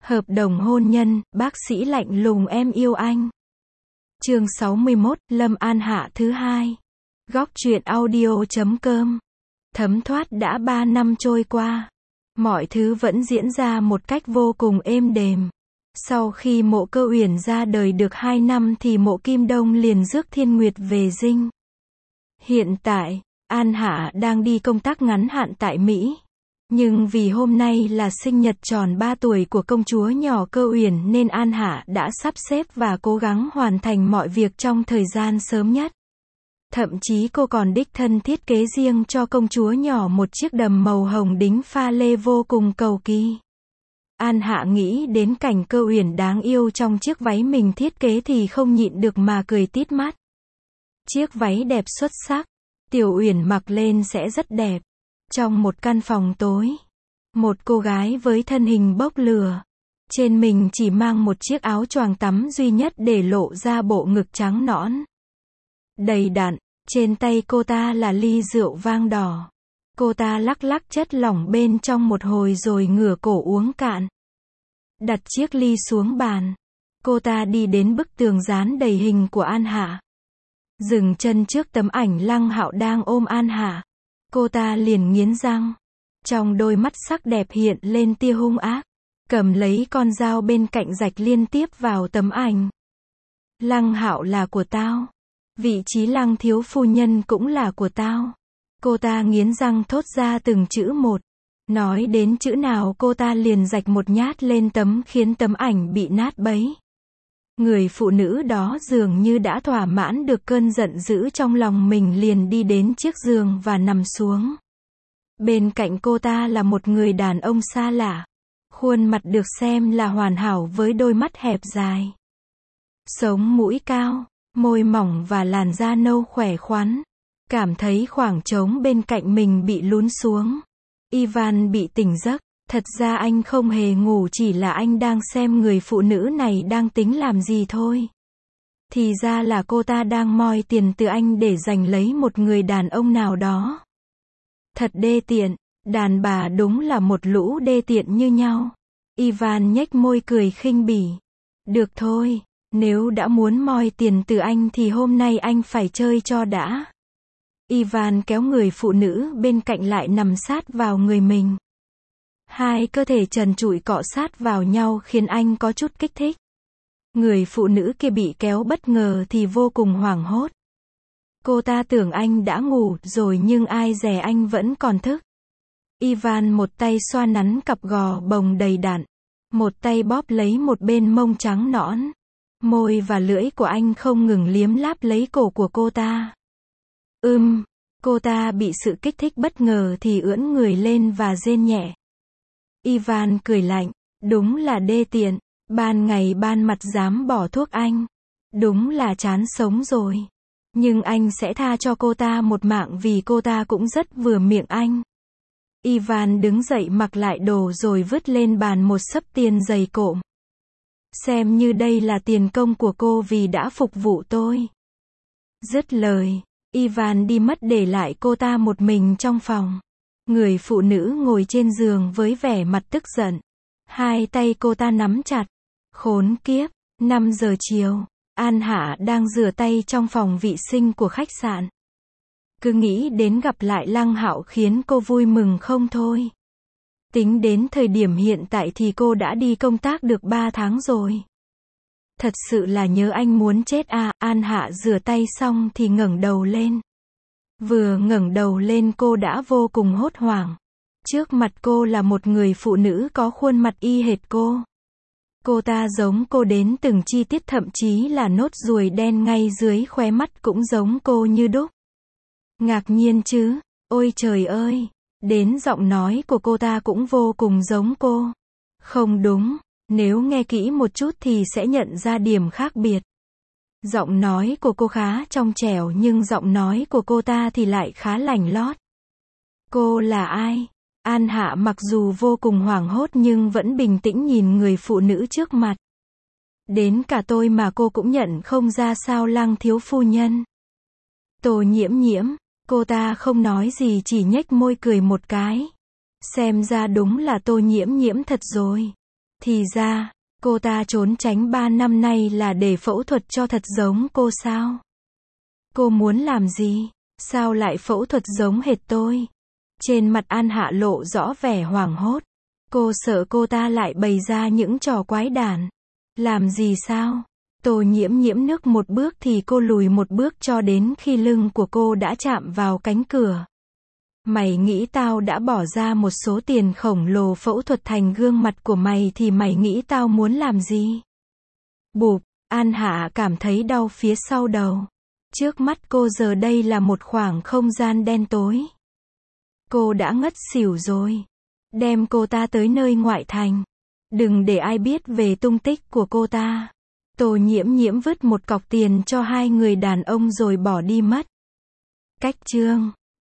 Hợp đồng hôn nhân, bác sĩ lạnh lùng em yêu anh. Chương 61, Lâm An Hạ thứ hai. Góc truyện audio.com. Thấm thoát đã 3 năm trôi qua. Mọi thứ vẫn diễn ra một cách vô cùng êm đềm. Sau khi Mộ Cơ Uyển ra đời được 2 năm thì Mộ Kim Đông liền rước Thiên Nguyệt về dinh. Hiện tại, An Hạ đang đi công tác ngắn hạn tại Mỹ. Nhưng vì hôm nay là sinh nhật tròn 3 tuổi của công chúa nhỏ Cơ Uyển nên An Hạ đã sắp xếp và cố gắng hoàn thành mọi việc trong thời gian sớm nhất. Thậm chí cô còn đích thân thiết kế riêng cho công chúa nhỏ một chiếc đầm màu hồng đính pha lê vô cùng cầu kỳ. An Hạ nghĩ đến cảnh Cơ Uyển đáng yêu trong chiếc váy mình thiết kế thì không nhịn được mà cười tít mắt. Chiếc váy đẹp xuất sắc, Tiểu Uyển mặc lên sẽ rất đẹp. Trong một căn phòng tối, một cô gái với thân hình bốc lửa, trên mình chỉ mang một chiếc áo choàng tắm duy nhất để lộ ra bộ ngực trắng nõn, đầy đặn. Trên tay cô ta là ly rượu vang đỏ. Cô ta lắc lắc chất lỏng bên trong một hồi rồi ngửa cổ uống cạn. Đặt chiếc ly xuống bàn, cô ta đi đến bức tường dán đầy hình của An Hạ. Dừng chân trước tấm ảnh Lăng Hạo đang ôm An Hạ. Cô ta liền nghiến răng. Trong đôi mắt sắc đẹp hiện lên tia hung ác. Cầm lấy con dao bên cạnh rạch liên tiếp vào tấm ảnh. Lăng Hạo là của tao. Vị trí Lăng thiếu phu nhân cũng là của tao. Cô ta nghiến răng thốt ra từng chữ một. Nói đến chữ nào cô ta liền rạch một nhát lên tấm khiến tấm ảnh bị nát bấy. Người phụ nữ đó dường như đã thỏa mãn được cơn giận dữ trong lòng mình liền đi đến chiếc giường và nằm xuống. Bên cạnh cô ta là một người đàn ông xa lạ. Khuôn mặt được xem là hoàn hảo với đôi mắt hẹp dài. Sống mũi cao, môi mỏng và làn da nâu khỏe khoắn. Cảm thấy khoảng trống bên cạnh mình bị lún xuống. Ivan bị tỉnh giấc. Thật ra anh không hề ngủ, chỉ là anh đang xem người phụ nữ này đang tính làm gì thôi. Thì ra là cô ta đang moi tiền từ anh để giành lấy một người đàn ông nào đó. Thật đê tiện, đàn bà đúng là một lũ đê tiện như nhau. Ivan nhếch môi cười khinh bỉ. Được thôi, nếu đã muốn moi tiền từ anh thì hôm nay anh phải chơi cho đã. Ivan kéo người phụ nữ bên cạnh lại nằm sát vào người mình. Hai cơ thể trần trụi cọ sát vào nhau khiến anh có chút kích thích. Người phụ nữ kia bị kéo bất ngờ thì vô cùng hoảng hốt. Cô ta tưởng anh đã ngủ rồi nhưng ai dè anh vẫn còn thức. Ivan một tay xoa nắn cặp gò bồng đầy đặn, một tay bóp lấy một bên mông trắng nõn. Môi và lưỡi của anh không ngừng liếm láp lấy cổ của cô ta. Cô ta bị sự kích thích bất ngờ thì ưỡn người lên và rên nhẹ. Ivan cười lạnh, đúng là đê tiện, ban ngày ban mặt dám bỏ thuốc anh. Đúng là chán sống rồi. Nhưng anh sẽ tha cho cô ta một mạng vì cô ta cũng rất vừa miệng anh. Ivan đứng dậy mặc lại đồ rồi vứt lên bàn một xấp tiền dày cộm. Xem như đây là tiền công của cô vì đã phục vụ tôi. Dứt lời, Ivan đi mất để lại cô ta một mình trong phòng. Người phụ nữ ngồi trên giường với vẻ mặt tức giận. Hai tay cô ta nắm chặt. Khốn kiếp, 5 giờ chiều, An Hạ đang rửa tay trong phòng vệ sinh của khách sạn. Cứ nghĩ đến gặp lại Lăng Hạo khiến cô vui mừng không thôi. Tính đến thời điểm hiện tại thì cô đã đi công tác được 3 tháng rồi. Thật sự là nhớ anh muốn chết à. An Hạ rửa tay xong thì ngẩng đầu lên. Vừa ngẩng đầu lên cô đã vô cùng hốt hoảng. Trước mặt cô là một người phụ nữ có khuôn mặt y hệt cô. Cô ta giống cô đến từng chi tiết, thậm chí là nốt ruồi đen ngay dưới khóe mắt cũng giống cô như đúc. Ngạc nhiên chứ? Ôi trời ơi! Đến giọng nói của cô ta cũng vô cùng giống cô. Không đúng, nếu nghe kỹ một chút thì sẽ nhận ra điểm khác biệt. Giọng nói của cô khá trong trẻo nhưng giọng nói của cô ta thì lại khá lành lót. Cô là ai? An Hạ mặc dù vô cùng hoảng hốt nhưng vẫn bình tĩnh nhìn người phụ nữ trước mặt. Đến cả tôi mà cô cũng nhận không ra sao Lăng thiếu phu nhân. Tô Nhiễm Nhiễm, cô ta không nói gì chỉ nhếch môi cười một cái. Xem ra đúng là Tô Nhiễm Nhiễm thật rồi. Thì ra, cô ta trốn tránh 3 năm nay là để phẫu thuật cho thật giống cô sao? Cô muốn làm gì? Sao lại phẫu thuật giống hệt tôi? Trên mặt An Hạ lộ rõ vẻ hoảng hốt. Cô sợ cô ta lại bày ra những trò quái đản. Làm gì sao? Tô Nhiễm Nhiễm nước một bước thì cô lùi một bước cho đến khi lưng của cô đã chạm vào cánh cửa. Mày nghĩ tao đã bỏ ra một số tiền khổng lồ phẫu thuật thành gương mặt của mày thì mày nghĩ tao muốn làm gì? Bụp, An Hạ cảm thấy đau phía sau đầu. Trước mắt cô giờ đây là một khoảng không gian đen tối. Cô đã ngất xỉu rồi. Đem cô ta tới nơi ngoại thành. Đừng để ai biết về tung tích của cô ta. Tô Nhiễm Nhiễm vứt một cọc tiền cho hai người đàn ông rồi bỏ đi mất. Cách chương